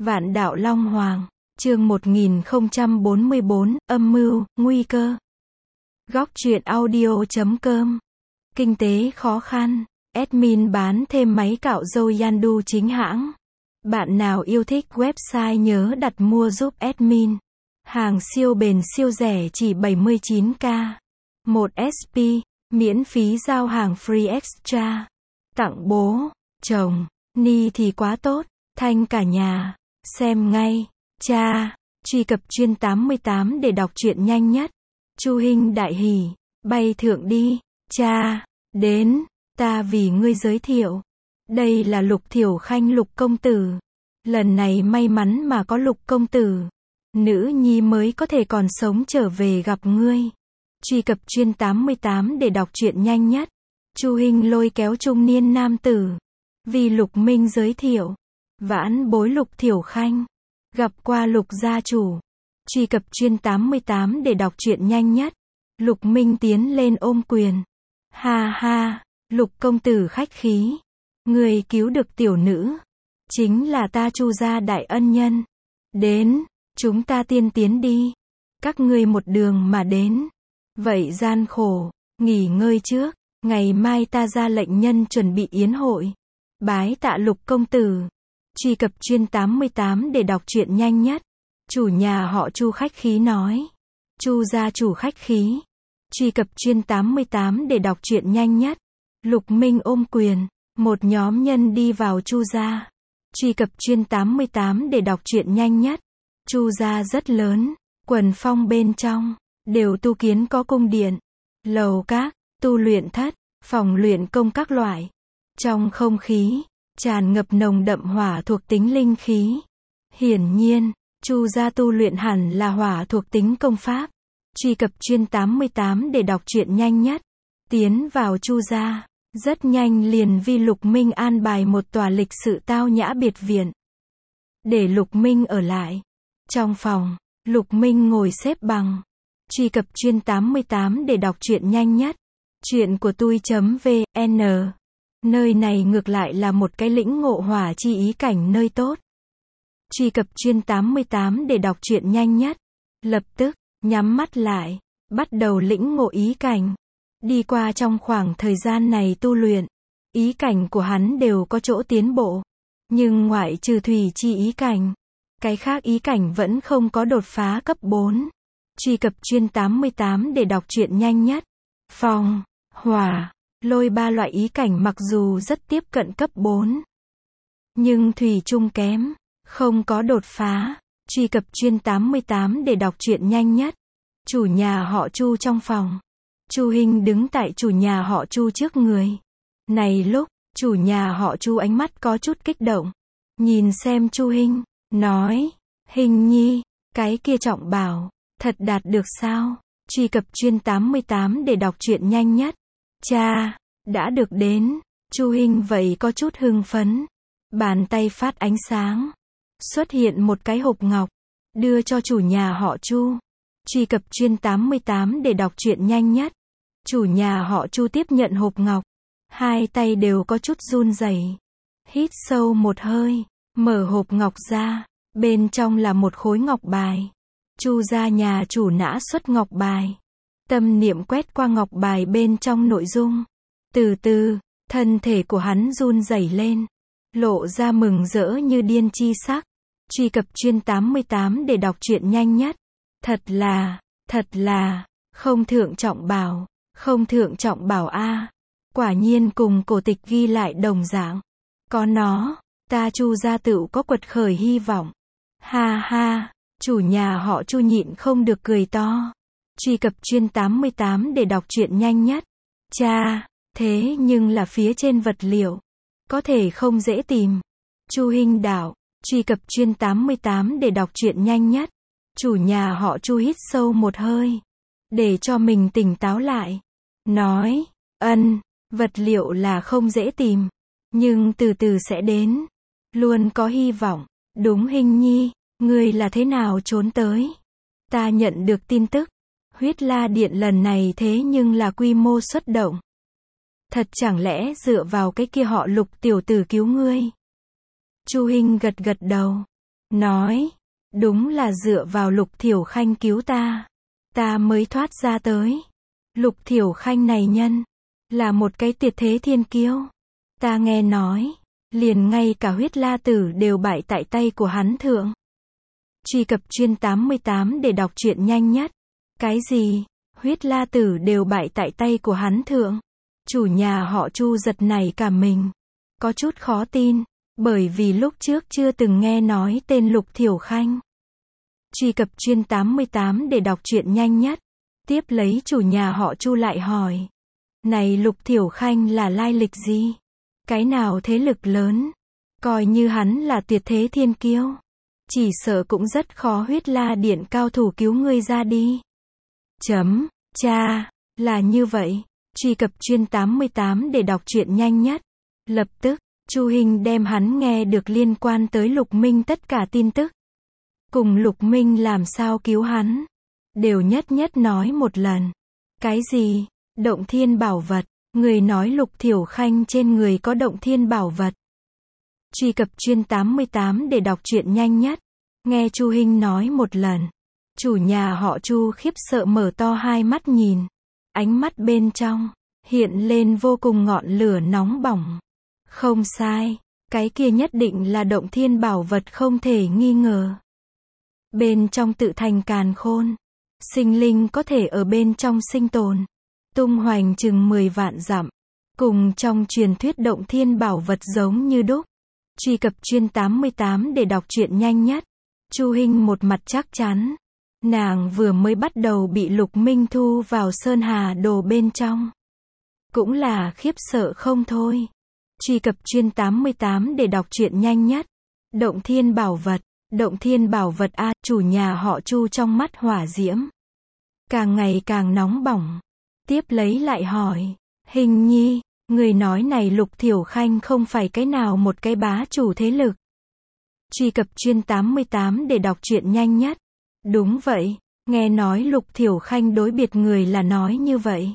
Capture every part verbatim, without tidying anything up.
Vạn đạo Long Hoàng, chương một nghìn không trăm bốn mươi bốn, âm mưu, nguy cơ. Góc truyện audio chấm com. Kinh tế khó khăn, admin bán thêm máy cạo râu Yandu chính hãng. Bạn nào yêu thích website nhớ đặt mua giúp admin. Hàng siêu bền siêu rẻ chỉ bảy mươi chín k. một ét pê, miễn phí giao hàng free extra. Tặng bố, chồng, ni thì quá tốt, thanh cả nhà. Xem ngay, cha, truy cập chuyên tám mươi tám để đọc truyện nhanh nhất. Chu Hinh đại hỉ, bay thượng đi, cha, đến, ta vì ngươi giới thiệu. Đây là Lục Thiểu Khanh Lục công tử. Lần này may mắn mà có Lục công tử. Nữ nhi mới có thể còn sống trở về gặp ngươi. Truy cập chuyên tám mươi tám để đọc truyện nhanh nhất. Chu Hinh lôi kéo trung niên nam tử. Vì Lục Minh giới thiệu. Vãn bối Lục Thiểu Khanh. Gặp qua Lục gia chủ. Truy cập chuyên tám mươi tám để đọc truyện nhanh nhất. Lục Minh tiến lên ôm quyền. Ha ha, Lục công tử khách khí. Người cứu được tiểu nữ. Chính là ta Chu gia đại ân nhân. Đến, chúng ta tiên tiến đi. Các ngươi một đường mà đến. Vậy gian khổ, nghỉ ngơi trước. Ngày mai ta ra lệnh nhân chuẩn bị yến hội. Bái tạ Lục công tử. Truy cập chuyên tám mươi tám để đọc truyện nhanh nhất. Chủ nhà họ Chu khách khí nói. Chu gia chủ khách khí. Truy cập chuyên tám mươi tám để đọc truyện nhanh nhất. Lục Minh ôm quyền. Một nhóm nhân đi vào Chu gia. Truy cập chuyên tám mươi tám để đọc truyện nhanh nhất. Chu gia rất lớn. Quần phong bên trong. Đều tu kiến có cung điện. Lầu các, tu luyện thất, phòng luyện công các loại. Trong không khí. Tràn ngập nồng đậm hỏa thuộc tính linh khí. Hiển nhiên, Chu gia tu luyện hẳn là hỏa thuộc tính công pháp. Truy cập chuyên tám mươi tám để đọc truyện nhanh nhất. Tiến vào Chu gia, rất nhanh liền vi Lục Minh an bài một tòa lịch sự tao nhã biệt viện. Để Lục Minh ở lại. Trong phòng, Lục Minh ngồi xếp bằng. Truy cập chuyên tám mươi tám để đọc truyện nhanh nhất. Chuyện của tui.vn. Nơi này ngược lại là một cái lĩnh ngộ hỏa chi ý cảnh nơi tốt. Truy cập chuyên tám mươi tám để đọc truyện nhanh nhất. Lập tức, nhắm mắt lại, bắt đầu lĩnh ngộ ý cảnh. Đi qua trong khoảng thời gian này tu luyện, ý cảnh của hắn đều có chỗ tiến bộ. Nhưng ngoại trừ thủy chi ý cảnh, cái khác ý cảnh vẫn không có đột phá cấp bốn. Truy cập chuyên tám mươi tám để đọc truyện nhanh nhất. Phong, hỏa, lôi ba loại ý cảnh mặc dù rất tiếp cận cấp bốn. Nhưng thủy chung kém, không có đột phá. Truy cập chuyên tám mươi tám để đọc truyện nhanh nhất. Chủ nhà họ Chu trong phòng. Chu Hinh đứng tại chủ nhà họ Chu trước người. Này lúc, chủ nhà họ Chu ánh mắt có chút kích động. Nhìn xem Chu Hinh, nói, Hinh nhi, cái kia trọng bảo, thật đạt được sao? Truy cập chuyên tám mươi tám để đọc truyện nhanh nhất. Cha, đã được đến. Chu Hinh vậy có chút hưng phấn. Bàn tay phát ánh sáng. Xuất hiện một cái hộp ngọc. Đưa cho chủ nhà họ Chu. Truy cập chuyên tám mươi tám để đọc truyện nhanh nhất. Chủ nhà họ Chu tiếp nhận hộp ngọc. Hai tay đều có chút run rẩy. Hít sâu một hơi. Mở hộp ngọc ra. Bên trong là một khối ngọc bài. Chu gia nhà chủ nã xuất ngọc bài. Tâm niệm quét qua ngọc bài bên trong nội dung. Từ từ, thân thể của hắn run rẩy lên. Lộ ra mừng rỡ như điên chi sắc. Truy cập chuyên tám mươi tám để đọc truyện nhanh nhất. Thật là, thật là, không thượng trọng bảo, không thượng trọng bảo a. Quả nhiên cùng cổ tịch ghi lại đồng dạng. Có nó, ta Chu gia tựu có quật khởi hy vọng. Ha ha, chủ nhà họ Chu nhịn không được cười to. Truy cập chuyên tám mươi tám để đọc truyện nhanh nhất. Cha, thế nhưng là phía trên vật liệu. Có thể không dễ tìm. Chu Hinh đạo. Truy cập chuyên tám mươi tám để đọc truyện nhanh nhất. Chủ nhà họ Chu hít sâu một hơi. Để cho mình tỉnh táo lại. Nói, ân, vật liệu là không dễ tìm. Nhưng từ từ sẽ đến. Luôn có hy vọng. Đúng Hinh nhi, ngươi là thế nào trốn tới? Ta nhận được tin tức. Huyết La Điện lần này thế nhưng là quy mô xuất động. Thật chẳng lẽ dựa vào cái kia họ Lục tiểu tử cứu ngươi? Chu Hinh gật gật đầu. nói, đúng là dựa vào Lục Thiểu Khanh cứu ta, ta mới thoát ra tới. Lục Thiểu Khanh này nhân, là một cái tuyệt thế thiên kiêu. Ta nghe nói, liền ngay cả huyết la tử đều bại tại tay của hắn thượng. Truy cập chuyên tám mươi tám để đọc truyện nhanh nhất. Cái gì? Huyết la tử đều bại tại tay của hắn thượng. Chủ nhà họ Chu giật nảy cả mình. Có chút khó tin, bởi vì lúc trước chưa từng nghe nói tên Lục Thiểu Khanh. Truy cập chuyên tám mươi tám để đọc truyện nhanh nhất. Tiếp lấy chủ nhà họ Chu lại hỏi. Này Lục Thiểu Khanh là lai lịch gì? Cái nào thế lực lớn? Coi như hắn là tuyệt thế thiên kiêu, chỉ sợ cũng rất khó huyết la điện cao thủ cứu ngươi ra đi. Chấm, cha, là như vậy. Truy cập chuyên tám mươi tám để đọc truyện nhanh nhất. Lập tức, Chu Hinh đem hắn nghe được liên quan tới Lục Minh tất cả tin tức. Cùng Lục Minh làm sao cứu hắn, đều nhất nhất nói một lần. Cái gì? Động thiên bảo vật. Người nói Lục Thiểu Khanh trên người có động thiên bảo vật. Truy cập chuyên tám mươi tám để đọc truyện nhanh nhất. Nghe Chu Hinh nói một lần, chủ nhà họ Chu khiếp sợ mở to hai mắt nhìn. Ánh mắt bên trong hiện lên vô cùng ngọn lửa nóng bỏng. Không sai, cái kia nhất định là động thiên bảo vật không thể nghi ngờ. Bên trong tự thành càn khôn, sinh linh có thể ở bên trong sinh tồn, tung hoành chừng mười vạn dặm, cùng trong truyền thuyết động thiên bảo vật giống như đúc. Truy cập chuyên tám mươi tám để đọc truyện nhanh nhất. Chu Hinh một mặt chắc chắn, nàng vừa mới bắt đầu bị Lục Minh thu vào Sơn Hà Đồ bên trong, cũng là khiếp sợ không thôi. Truy cập chuyên tám mươi tám để đọc truyện nhanh nhất. Động thiên bảo vật, động thiên bảo vật a, chủ nhà họ Chu trong mắt hỏa diễm càng ngày càng nóng bỏng. Tiếp lấy lại hỏi, Hình nhi, người nói này Lục Thiểu Khanh không phải cái nào một cái bá chủ thế lực. Truy cập chuyên tám mươi tám để đọc truyện nhanh nhất. Đúng vậy, nghe nói Lục Thiểu Khanh đối biệt người là nói như vậy.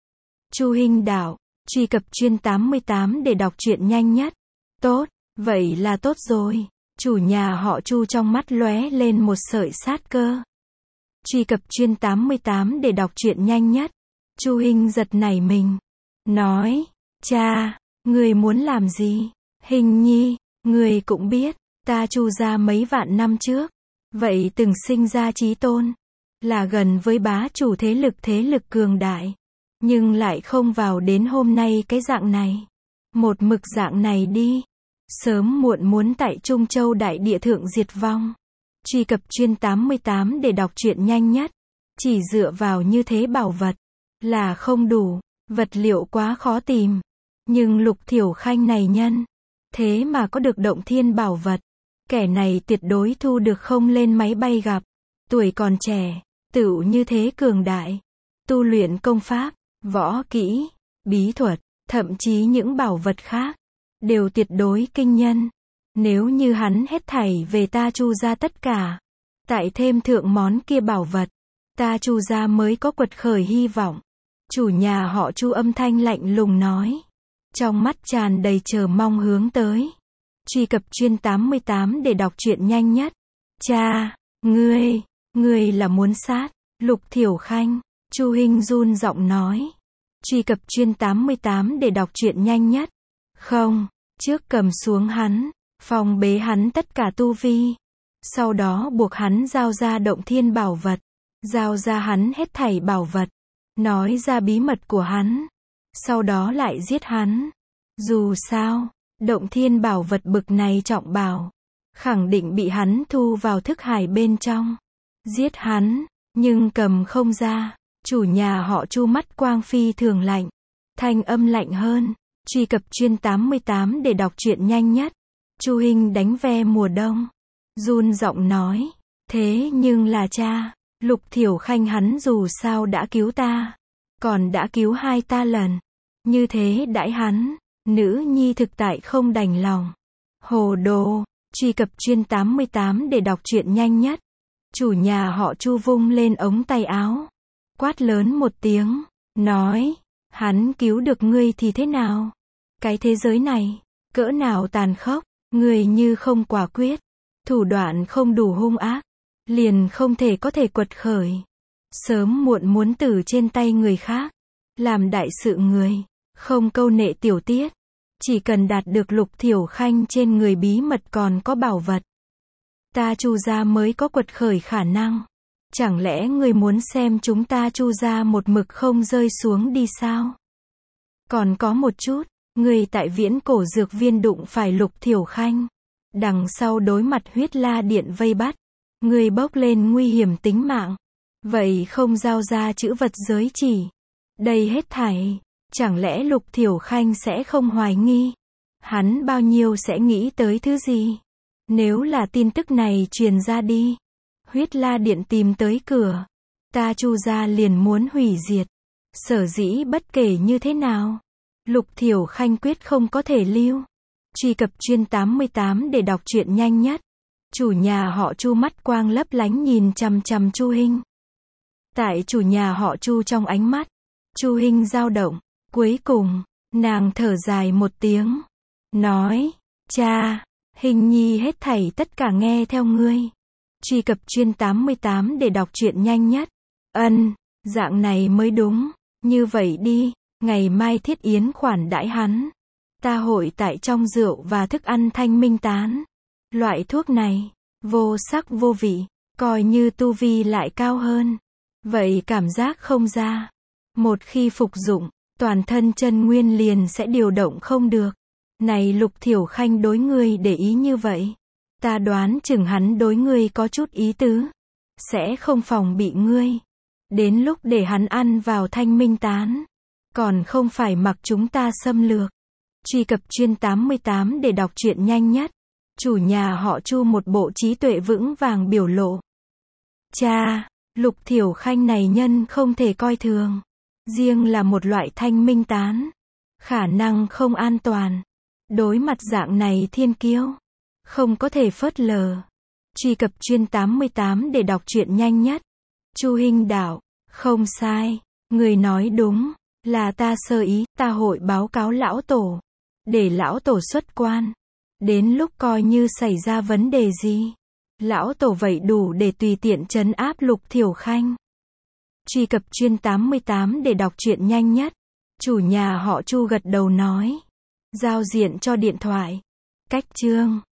Chu Hinh đạo, truy cập chuyên tám mươi tám để đọc truyện nhanh nhất. Tốt, vậy là tốt rồi. Chủ nhà họ Chu trong mắt lóe lên một sợi sát cơ. Truy cập chuyên tám mươi tám để đọc truyện nhanh nhất. Chu Hinh giật nảy mình, nói, cha, người muốn làm gì? Hình nhi, người cũng biết, ta Chu gia mấy vạn năm trước, vậy từng sinh ra chí tôn, là gần với bá chủ thế lực thế lực cường đại, nhưng lại không vào đến hôm nay cái dạng này. Một mực dạng này đi, sớm muộn muốn tại Trung Châu đại địa thượng diệt vong. Truy cập chuyên tám mươi tám để đọc truyện nhanh nhất. Chỉ dựa vào như thế bảo vật là không đủ, vật liệu quá khó tìm. Nhưng Lục Thiểu Khanh này nhân, thế mà có được động thiên bảo vật. Kẻ này tuyệt đối thu được không lên máy bay gặp. Tuổi còn trẻ, tựu như thế cường đại. Tu luyện công pháp, võ kỹ, bí thuật, thậm chí những bảo vật khác, đều tuyệt đối kinh nhân. Nếu như hắn hết thảy về ta Chu gia tất cả, tại thêm thượng món kia bảo vật, ta Chu gia mới có quật khởi hy vọng. Chủ nhà họ Chu âm thanh lạnh lùng nói, trong mắt tràn đầy chờ mong hướng tới. Truy cập chuyên tám mươi tám để đọc truyện nhanh nhất. Cha, ngươi, ngươi là muốn sát Lục Thiểu Khanh. Chu Hinh run giọng nói. Truy cập chuyên tám mươi tám để đọc truyện nhanh nhất. Không, trước cầm xuống hắn, phong bế hắn tất cả tu vi, sau đó buộc hắn giao ra động thiên bảo vật, giao ra hắn hết thảy bảo vật, nói ra bí mật của hắn, sau đó lại giết hắn. Dù sao, động thiên bảo vật bực này trọng bảo, khẳng định bị hắn thu vào thức hải bên trong. Giết hắn, nhưng cầm không ra. Chủ nhà họ Chu mắt quang phi thường lạnh, thanh âm lạnh hơn. Truy cập chuyên tám mươi tám để đọc truyện nhanh nhất. Chu Hinh đánh ve mùa đông, run giọng nói, thế nhưng là cha, Lục Thiểu Khanh hắn dù sao đã cứu ta, còn đã cứu hai ta lần, như thế đãi hắn, nữ nhi thực tại không đành lòng. Hồ đồ. Truy cập chuyên tám mươi tám để đọc truyện nhanh nhất. Chủ nhà họ Chu vung lên ống tay áo, quát lớn một tiếng, nói, hắn cứu được ngươi thì thế nào? Cái thế giới này, cỡ nào tàn khốc, ngươi như không quả quyết, Thủ đoạn không đủ hung ác, liền không thể có thể quật khởi. Sớm muộn muốn tử trên tay người khác. Làm đại sự người, không câu nệ tiểu tiết. Chỉ cần đạt được Lục Thiểu Khanh trên người bí mật còn có bảo vật. Ta Chu gia mới có quật khởi khả năng. Chẳng lẽ người muốn xem chúng ta Chu gia một mực không rơi xuống đi sao? Còn có một chút, người tại Viễn Cổ Dược Viên đụng phải Lục Thiểu Khanh. Đằng sau đối mặt Huyết La Điện vây bắt. Người bốc lên nguy hiểm tính mạng. Vậy không giao ra chữ vật giới chỉ. Đây hết thảy. Chẳng lẽ Lục Thiểu Khanh sẽ không hoài nghi? Hắn bao nhiêu sẽ nghĩ tới thứ gì? Nếu là tin tức này truyền ra đi. Huyết La Điện tìm tới cửa. Ta Chu gia liền muốn hủy diệt. Sở dĩ bất kể như thế nào. Lục Thiểu Khanh quyết không có thể lưu. Truy cập chuyên tám mươi tám để đọc truyện nhanh nhất. Chủ nhà họ Chu mắt quang lấp lánh nhìn chằm chằm Chu Hinh. Tại chủ nhà họ Chu trong ánh mắt. Chu Hinh dao động. Cuối cùng, nàng thở dài một tiếng. Nói, cha, Hình nhi hết thảy tất cả nghe theo ngươi. Truy cập chuyên tám mươi tám để đọc truyện nhanh nhất. Ân, dạng này mới đúng. Như vậy đi, ngày mai thiết yến khoản đãi hắn. Ta hội tại trong rượu và thức ăn thanh minh tán. Loại thuốc này, vô sắc vô vị, coi như tu vi lại cao hơn. Vậy cảm giác không ra. Một khi phục dụng, toàn thân chân nguyên liền sẽ điều động không được. Này Lục Thiểu Khanh đối ngươi để ý như vậy. Ta đoán chừng hắn đối ngươi có chút ý tứ. Sẽ không phòng bị ngươi. Đến lúc để hắn ăn vào thanh minh tán. Còn không phải mặc chúng ta xâm lược. Truy cập chuyên tám mươi tám để đọc truyện nhanh nhất. Chủ nhà họ Chu một bộ trí tuệ vững vàng biểu lộ. Cha, Lục Thiểu Khanh này nhân không thể coi thường. Riêng là một loại thanh minh tán. Khả năng không an toàn. Đối mặt dạng này thiên kiêu. Không có thể phớt lờ. Truy cập chuyên tám mươi tám để đọc truyện nhanh nhất. Chu Hinh đạo. Không sai. Người nói đúng. Là ta sơ ý. Ta hội báo cáo lão tổ. Để lão tổ xuất quan. Đến lúc coi như xảy ra vấn đề gì. Lão tổ vậy đủ để tùy tiện trấn áp Lục Thiểu Khanh. Truy cập chuyên tám mươi tám để đọc truyện nhanh nhất. Chủ nhà họ Chu gật đầu nói. Giao diện cho điện thoại. Cách chương.